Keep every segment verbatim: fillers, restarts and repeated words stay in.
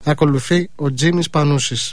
Ακολουθεί ο Τζίμις Πανούσης.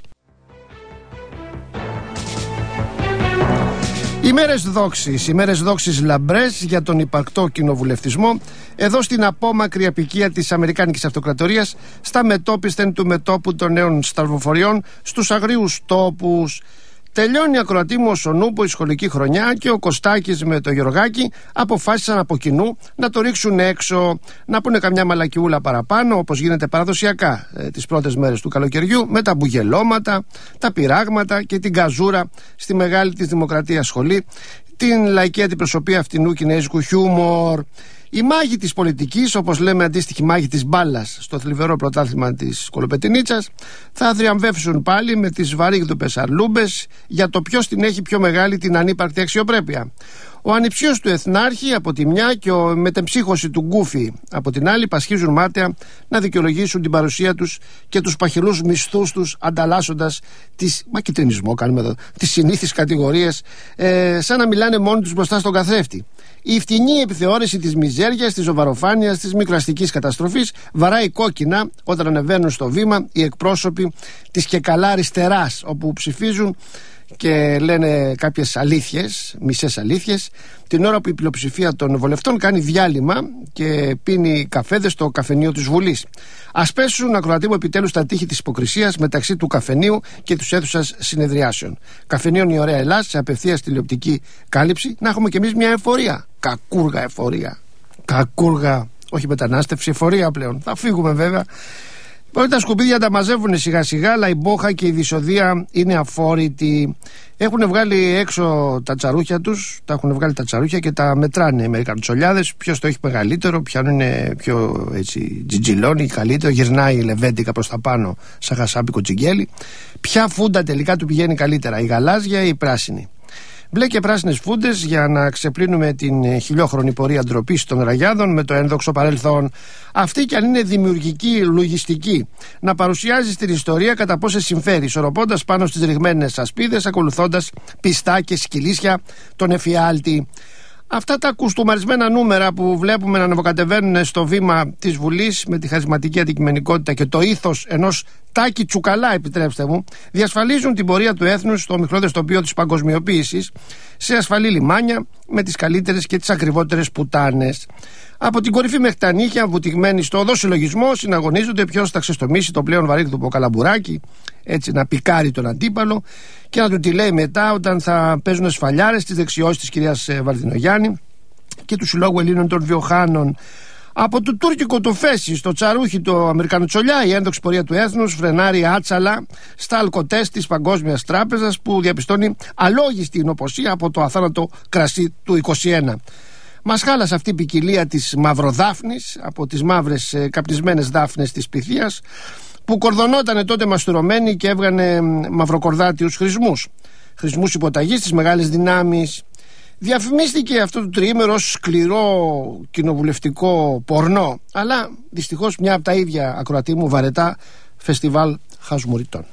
Ημέρες δόξης, ημέρες δόξης λαμπρές για τον υπαρκτό κοινοβουλευτισμό εδώ στην απόμακρη απικία της Αμερικάνικης Αυτοκρατορίας, στα μετόπισθεν του μετόπου των νέων σταυροφοριών, στους αγρίους τόπους. Τελειώνει, ακροατή μου, ο Νούπο η σχολική χρονιά και ο Κωστάκης με το Γεωργάκη αποφάσισαν από κοινού να το ρίξουν έξω, να πούνε καμιά μαλακιούλα παραπάνω, όπως γίνεται παραδοσιακά ε, τις πρώτες μέρες του καλοκαιριού, με τα μπουγελώματα, τα πειράγματα και την καζούρα στη μεγάλη της Δημοκρατίας σχολή, την λαϊκή αντιπροσωπεία φτηνού κινέζικου χιούμορ. Οι μάγοι της πολιτικής, όπως λέμε αντίστοιχοι μάγοι της μπάλας στο θλιβερό πρωτάθλημα της Κολοπετινίτσας, θα θριαμβεύσουν πάλι με τις βαρύγδουπες αρλούμπες για το ποιος την έχει πιο μεγάλη την ανύπαρκτη αξιοπρέπεια. Ο ανιψιός του Εθνάρχη από τη μια και ο μετεμψύχωση του Γκούφι από την άλλη πασχίζουν μάταια να δικαιολογήσουν την παρουσία τους και τους παχυλούς μισθούς τους, ανταλλάσσοντας τις, μα κυτρινισμό κάνουμε εδώ, τις συνήθεις κατηγορίες, ε, σαν να μιλάνε μόνοι τους μπροστά στον καθρέφτη. Η φτηνή επιθεώρηση της μιζέριας, της ζωβαροφάνειας, της μικροαστικής καταστροφής βαράει κόκκινα όταν ανεβαίνουν στο βήμα οι εκπρόσωποι της και καλά αριστεράς, όπου ψηφίζουν και λένε κάποιες αλήθειες, μισές αλήθειες, την ώρα που η πλειοψηφία των βουλευτών κάνει διάλειμμα και πίνει καφέδες στο καφενείο της Βουλής. Ας πέσουν, ακροατή μου, επιτέλους τα τείχη της υποκρισίας μεταξύ του καφενείου και της αίθουσας συνεδριάσεων. Καφενείων η ωραία Ελλάς σε απευθείας τηλεοπτική κάλυψη, να έχουμε κι εμείς μια εφορία. Κακούργα εφορία. Κακούργα, όχι μετανάστευση, εφορία πλέον. Θα φύγουμε βέβαια. Όλοι τα σκουπίδια τα μαζεύουν σιγά σιγά, αλλά η μπόχα και η δυσοδεία είναι αφόρητη. Έχουν βγάλει έξω τα τσαρούχια τους, τα έχουν βγάλει τα τσαρούχια και τα μετράνε οι Αμερικαντσολιάδες. Ποιος το έχει μεγαλύτερο, ποιον είναι πιο έτσι τζιτζιλόνι, καλύτερο, γυρνάει λεβέντικα προς τα πάνω σαν χασάπικο τσιγκέλι. Ποια φούντα τελικά του πηγαίνει καλύτερα, η γαλάζια ή η πράσινη? Μπλε και πράσινες φούντες για να ξεπλύνουμε την χιλιόχρονη πορεία ντροπής των ραγιάδων με το ένδοξο παρελθόν. Αυτή κι αν είναι δημιουργική, λογιστική, να παρουσιάζει στην ιστορία κατά πόσες συμφέρει, ισορροπώντας πάνω στις ρηγμένες ασπίδες, ακολουθώντας πιστά και σκυλίσια τον εφιάλτη. Αυτά τα κουστούμαρισμένα νούμερα που βλέπουμε να ανεβοκατεβαίνουν στο βήμα της Βουλής με τη χαρισματική αντικειμενικότητα και το ήθος ενός Τάκη Τσουκαλά, επιτρέψτε μου, διασφαλίζουν την πορεία του έθνους στο μικρό τοπίο της παγκοσμιοποίησης σε ασφαλή λιμάνια με τις καλύτερες και τις ακριβότερες πουτάνες. Από την κορυφή μέχρι τα νύχια, βουτυγμένοι στο οδό συλλογισμό, συναγωνίζονται ποιος θα ξεστομίσει το πλέον βαρύγδουπο καλαμπουράκι, έτσι να πικάρει τον αντίπαλο και να του τη λέει μετά όταν θα παίζουν σφαλιάρες στις δεξιώσεις της κυρίας Βαρδινογιάννη και του Συλλόγου Ελλήνων των Βιοχάνων. Από το τουρκικό του φέση στο τσαρούχι του Αμερικανοτσολιά, η ένδοξη πορεία του έθνους φρενάρει άτσαλα στα αλκοτές της Παγκόσμιας Τράπεζας που διαπιστώνει αλόγιστη νοποσία από το αθάνατο κρασί του είκοσι ένα. Μας χάλασε αυτή η ποικιλία της μαυροδάφνης από τις μαύρες ε, καπνισμένες δάφνες της Πυθίας που κορδωνότανε τότε μαστουρωμένη και έβγανε μαυροκορδάτιους χρησμούς. Χρησμούς υποταγής στις μεγάλες δυνάμεις. Διαφημίστηκε αυτό το τριήμερο ως σκληρό κοινοβουλευτικό πορνό, αλλά δυστυχώς μια από τα ίδια, ακροατή μου, βαρετά φεστιβάλ χασμουριτών.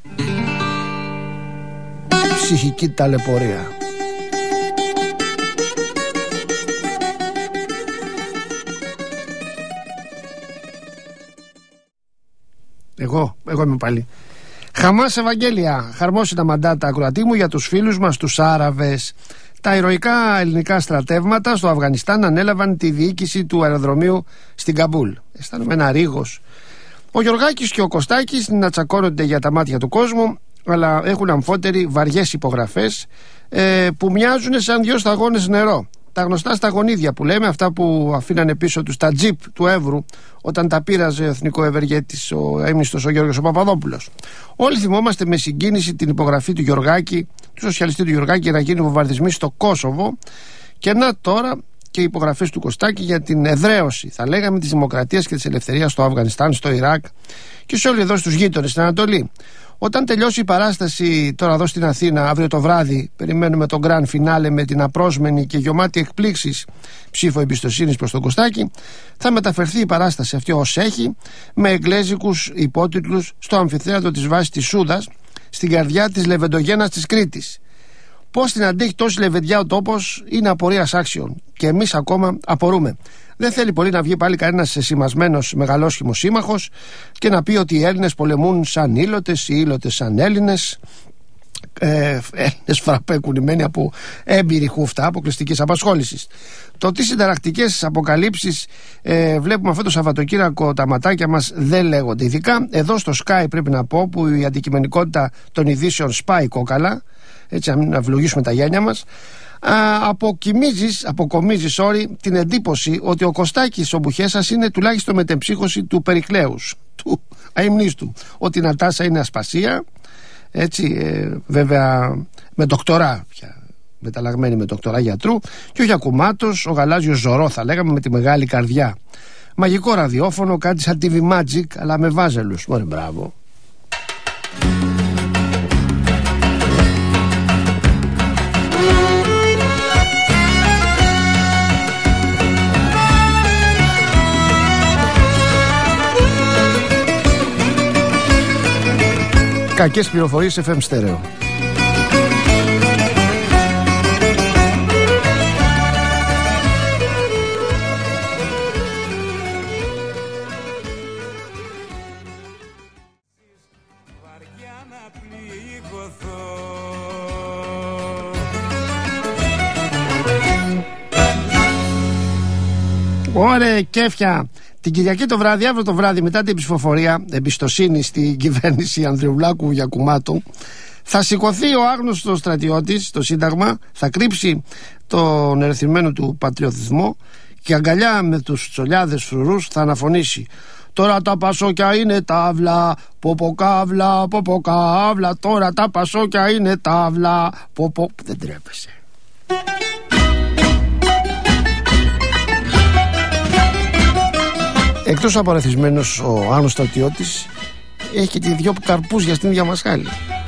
Ψυχική ταλαιπωρία. Εγώ, εγώ είμαι πάλι. Χαμάς Ευαγγέλια, χαρμόσυνα μαντάτα, ακροατή μου, για τους φίλους μας τους Άραβες. Τα ηρωικά ελληνικά στρατεύματα στο Αφγανιστάν ανέλαβαν τη διοίκηση του αεροδρομίου στην Καμπούλ. Αισθάνομαι ένα ρίγος. Ο Γεωργάκης και ο Κωστάκης να τσακώνονται για τα μάτια του κόσμου, αλλά έχουν αμφότεροι βαριές υπογραφές ε, που μοιάζουν σαν δυο σταγόνες νερό. Τα γνωστά σταγονίδια που λέμε, αυτά που αφήνανε πίσω τους τα τζιπ του Εύρου όταν τα πείραζε ο εθνικό ευεργέτης, ο έμνηστος ο Γιώργος ο Παπαδόπουλος. Όλοι θυμόμαστε με συγκίνηση την υπογραφή του Γεωργάκη, του σοσιαλιστή του Γεωργάκη, για να γίνουν βομβαρδισμοί στο Κόσοβο, και να τώρα και οι υπογραφές του Κωστάκη για την εδραίωση, θα λέγαμε, της δημοκρατίας και της ελευθερίας στο Αφγανιστάν, στο Ιράκ και σε όλοι εδώ στους γείτονες στην Ανατολή. Όταν τελειώσει η παράσταση τώρα εδώ στην Αθήνα, αύριο το βράδυ, περιμένουμε τον γκραν φινάλε με την απρόσμενη και γεμάτη εκπλήξεις ψήφο εμπιστοσύνης προς τον Κωστάκη. Θα μεταφερθεί η παράσταση αυτή ως έχει, με εγγλέζικους υπότιτλους, στο αμφιθέατρο της βάσης της Σούδας, στην καρδιά της Λεβεντογένας της Κρήτης. Πώς την αντέχει τόση λεβεντιά ο τόπος είναι απορίας άξιων και εμείς ακόμα απορούμε. Δεν θέλει πολύ να βγει πάλι κανένας σημασμένος μεγαλόσχημος σύμμαχος και να πει ότι οι Έλληνες πολεμούν σαν ήλωτες, οι ήλωτες σαν Έλληνες. Ε, Έλληνες φραπέ κουνημένοι από έμπειρη χούφτα αποκλειστικής απασχόλησης. Το τι συνταρακτικές αποκαλύψεις ε, βλέπουμε αυτό το Σαββατοκύριακο, τα ματάκια μας δεν λέγονται. Ειδικά εδώ στο Sky, πρέπει να πω, που η αντικειμενικότητα των ειδήσεων σπάει κόκαλα, έτσι να μην αυλογήσουμε τα γένια μας. Αποκομίζεις, αποκομίζεις sorry, την εντύπωση ότι ο Κωστάκης ο Μπουχέσας είναι τουλάχιστον μετεμψύχωση του Περικλέους, του αημνίστου, ότι η Νατάσα είναι ασπασία, έτσι, ε, βέβαια με ντοκτορά πια, μεταλλαγμένη με ντοκτορά γιατρού, και ο Γιακουμάτος, ο γαλάζιος Ζωρό θα λέγαμε, με τη μεγάλη καρδιά. Μαγικό ραδιόφωνο, κάτι σαν τι βι Magic αλλά με βάζελους. Ωραία, μπράβο. Κακές πληροφορίες εφ εμ στέρεο. Ωραία, κέφια. Την Κυριακή το βράδυ, αύριο το βράδυ, μετά την ψηφοφορία εμπιστοσύνη στην κυβέρνηση Ανδριουλάκου Γιακουμάτου, θα σηκωθεί ο άγνωστος στρατιώτης στο Σύνταγμα, θα κρύψει τον ερεθισμένο του πατριωτισμό και αγκαλιά με τους τσολιάδες φρουρούς θα αναφωνήσει: τώρα τα πασόκια είναι τάβλα, ποποκάβλα, ποποκάβλα, τώρα τα πασόκια είναι τάβλα, ποπο... Δεν τρέπεσαι. Εκτός από αρεθισμένος ο Άννος στρατιώτης, έχει και δυο καρπούζια στην ίδια μασχάλη.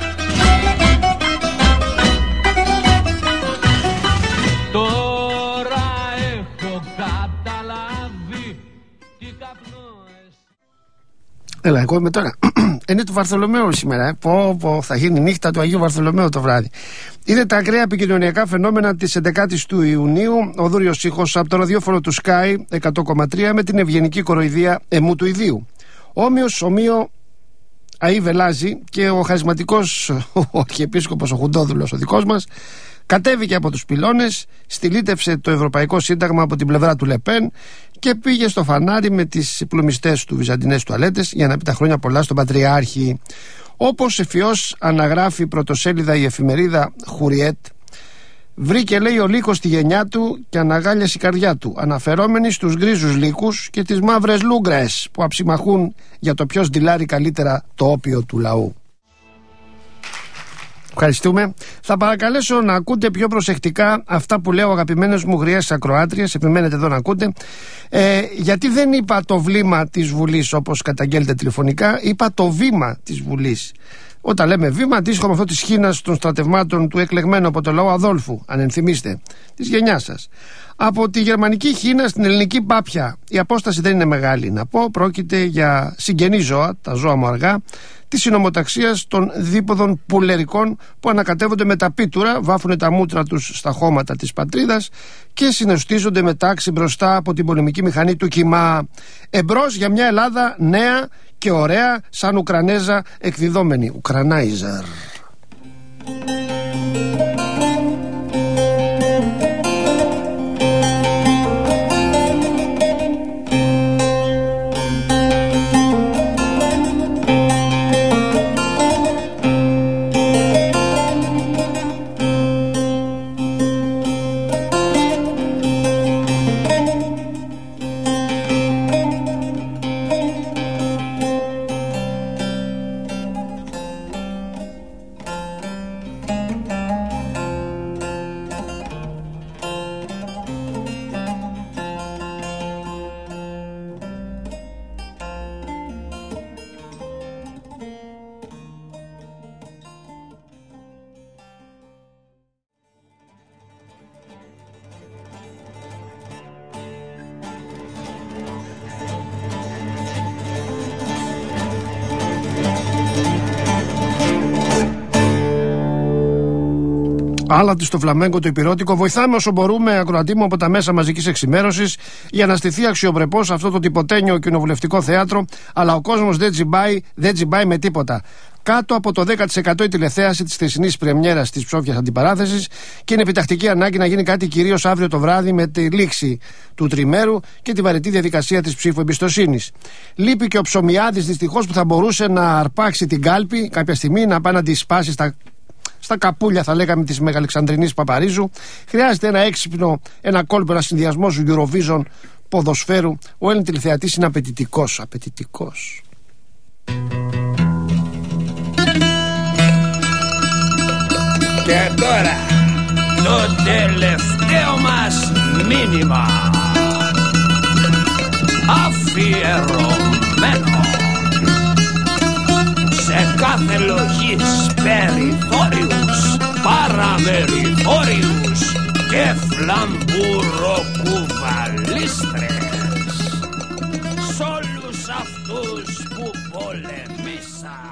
Τώρα έχω καταλάβει τι καπνόες. Έλα, εγώ είμαι τώρα. Είναι του Βαρθολομαίου σήμερα. Ε. Πω, πω, θα γίνει νύχτα του Αγίου Βαρθολομαίου το βράδυ. Είναι τα ακραία επικοινωνιακά φαινόμενα της έντεκατης του Ιουνίου. Ο Δούριος ήχος από το ραδιόφωνο του Sky εκατό κόμμα τρία με την ευγενική κοροϊδία εμού του ιδίου. Όμοιος, ομοίο, αή βελάζει, και ο χαρισματικός ο Αρχιεπίσκοπος ο Χουντόδουλος, ο δικός μας, κατέβηκε από τους πυλώνες, στυλίτευσε το Ευρωπαϊκό Σύνταγμα από την πλευρά του Λεπέν και πήγε στο φανάρι με τις πλουμιστές του βυζαντινές τουαλέτες για να πει τα χρόνια πολλά στον Πατριάρχη. Όπως ευφυώς αναγράφει πρωτοσέλιδα η εφημερίδα Χουριέτ, βρήκε, λέει, ο λύκος τη γενιά του και αναγάλιασε η καρδιά του, αναφερόμενοι στους γκρίζους λύκους και τις μαύρες λούγκρες που αψιμαχούν για το ποιος ντυλάρει καλύτερα το όπιο του λαού. Ευχαριστούμε. Θα παρακαλέσω να ακούτε πιο προσεκτικά αυτά που λέω, αγαπημένες μου γριές ακροάτριες. Επιμένετε εδώ να ακούτε. Ε, γιατί δεν είπα το βλήμα της Βουλής όπως καταγγέλλεται τηλεφωνικά, είπα το βήμα της Βουλής. Όταν λέμε βήμα, αντίστοιχο με αυτό της χήνας των στρατευμάτων του εκλεγμένου από το λαό Αδόλφου, αν ενθυμίστε, της γενιάς σας. Από τη γερμανική χήνα στην ελληνική πάπια. Η απόσταση δεν είναι μεγάλη. Να πω, πρόκειται για συγγενή ζώα, τα ζώα μου αργά, τη συνομοταξία των δίποδων πουλερικών που ανακατεύονται με τα πίτουρα, βάφουν τα μούτρα τους στα χώματα της πατρίδας και συναισθίζονται με τάξη μπροστά από την πολεμική μηχανή του κοιμά. Εμπρός για μια Ελλάδα νέα και ωραία, σαν Ουκρανέζα εκδιδόμενη. Ουκρανάιζερ. Άλατη στο φλαμέγκο το υπηρώτικο. Βοηθάμε όσο μπορούμε, ακροατή μου, από τα μέσα μαζικής εξημέρωσης για να στηθεί αξιοπρεπώς αυτό το τυποτένιο κοινοβουλευτικό θέατρο. Αλλά ο κόσμος δεν τζιμπάει, δεν τζιμπάει με τίποτα. Κάτω από το δέκα τοις εκατό η τηλεθέαση της θεσινής πρεμιέρας της ψόφιας αντιπαράθεσης και είναι επιτακτική ανάγκη να γίνει κάτι κυρίως αύριο το βράδυ με τη λήξη του τριμέρου και τη βαρετή διαδικασία της ψήφου εμπιστοσύνης. Λείπει και ο Ψωμιάδης δυστυχώς που θα μπορούσε να αρπάξει την κάλπη κάποια στιγμή, να πάει να τη σπάσει στα, στα καπούλια, θα λέγαμε, της Μεγαλεξανδρινής Παπαρίζου. Χρειάζεται ένα έξυπνο, ένα κόλπο, ένα συνδυασμός Eurovision ποδοσφαίρου. Ο Έλλην τηλεθεατής είναι απαιτητικός. Απαιτητικός. Και τώρα το τελευταίο μας μήνυμα, αφιερωμένο σε κάθε λογής περιθώριους, παραμεριθώριους και φλαμπουροκουβαλίστρες, σ' όλους αυτούς που πολεμήσαν.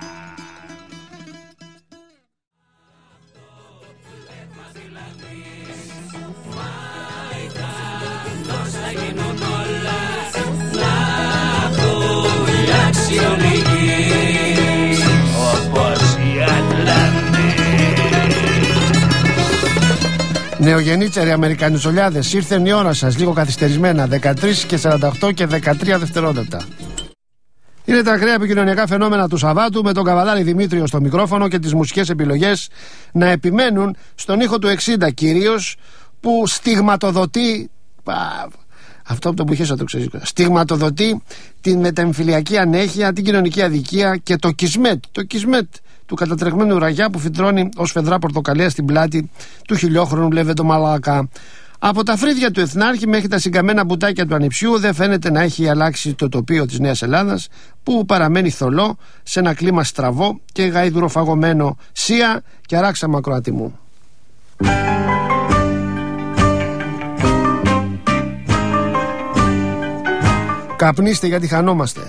Νεογεννήτσεροι Αμερικανιζολιάδες, ήρθε η ώρα σας, λίγο καθυστερισμένα, δεκατρείς και σαράντα οκτώ και δεκατρία δευτερόλεπτα. Είναι τα ακραία επικοινωνιακά φαινόμενα του Σαββάτου, με τον Καβαδάρη Δημήτριο στο μικρόφωνο και τις μουσικές επιλογές να επιμένουν στον ήχο του εξήντα κυρίως, που στιγματοδοτεί. Αυτό από το που είχες το ξέρεις. Στιγματοδοτεί την μετεμφυλιακή ανέχεια, την κοινωνική αδικία και το κισμέτ, το κισμέτ του κατατρεγμένου ραγιά που φυτρώνει ως φεδρά πορτοκαλία στην πλάτη του χιλιόχρονου Λεβέντο Μαλάκα. Από τα φρύδια του Εθνάρχη μέχρι τα συγκαμμένα μπουτάκια του ανιψιού δεν φαίνεται να έχει αλλάξει το τοπίο της Νέας Ελλάδας, που παραμένει θολό σε ένα κλίμα στραβό και γαϊδουροφαγωμένο. Σία και αράξα μακροατή μου. Καπνίστε γιατί χανόμαστε.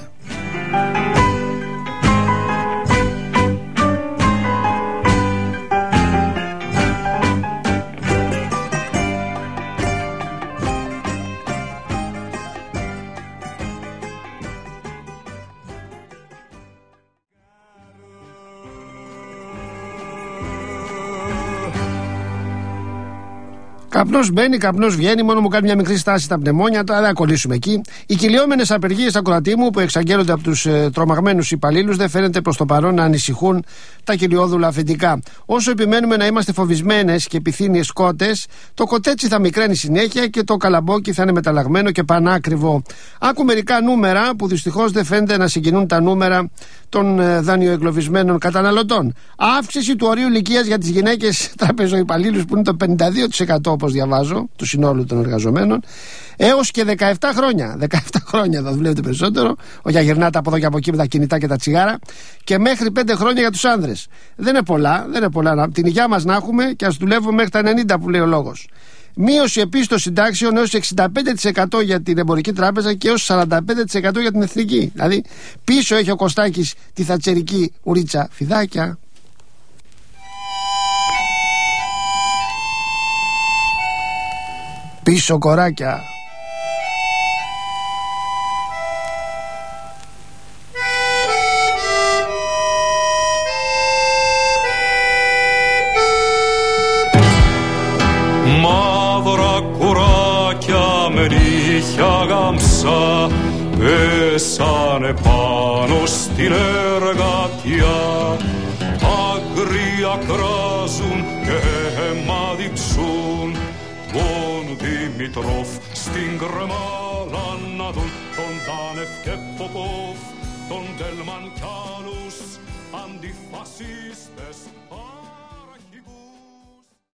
Καπνός μπαίνει, καπνός βγαίνει, μόνο μου κάνει μια μικρή στάση στα πνευμόνια, τώρα δεν θα κολλήσουμε εκεί. Οι κυλιόμενες απεργίες ακροατή μου που εξαγγέλλονται από τους ε, τρομαγμένους υπαλλήλους δεν φαίνεται προς το παρόν να ανησυχούν τα κυλιόδουλα αφεντικά. Όσο επιμένουμε να είμαστε φοβισμένες και επιθύμιες σκότες, το κοτέτσι θα μικραίνει συνέχεια και το καλαμπόκι θα είναι μεταλλαγμένο και πανάκριβο. Άκου μερικά νούμερα που δυστυχώς δεν φαίνεται να συγκινούν τα νούμερα των ε, δανειοεγκλωβισμένων καταναλωτών. Αύξηση του ορίου ηλικίας για τις γυναίκες τραπεζοϊπαλλήλους που είναι το πενήντα δύο τοις εκατό, όπως διαβάζω, του συνόλου των εργαζομένων, έως και δεκαεπτά χρόνια. δεκαεπτά χρόνια θα δουλεύετε περισσότερο, όχι να γυρνάτε από εδώ και από εκεί με τα κινητά και τα τσιγάρα, και μέχρι πέντε χρόνια για τους άνδρες. Δεν είναι πολλά, δεν είναι πολλά. Την υγειά μας να έχουμε και ας δουλεύουμε μέχρι τα ενενήντα που λέει ο λόγος. Μείωση επίσης των συντάξεων έως εξήντα πέντε τοις εκατό για την Εμπορική Τράπεζα και έως σαράντα πέντε τοις εκατό για την Εθνική. Δηλαδή πίσω έχει ο Κωστάκης τη θατσερική ουρίτσα φιδάκια. Πίσω κοράκια. Μαύρα κουράκια με νύχια γάμψα πέσανε πάνω στην εργατιά. Άγρια κράζουν και αίμα διψούν τον Δημητρόφ στην κρεμάλα να δουν, τον Τάνεφ και Ποπόφ, τον Τέλμαν κι άλλους αντιφασίστες.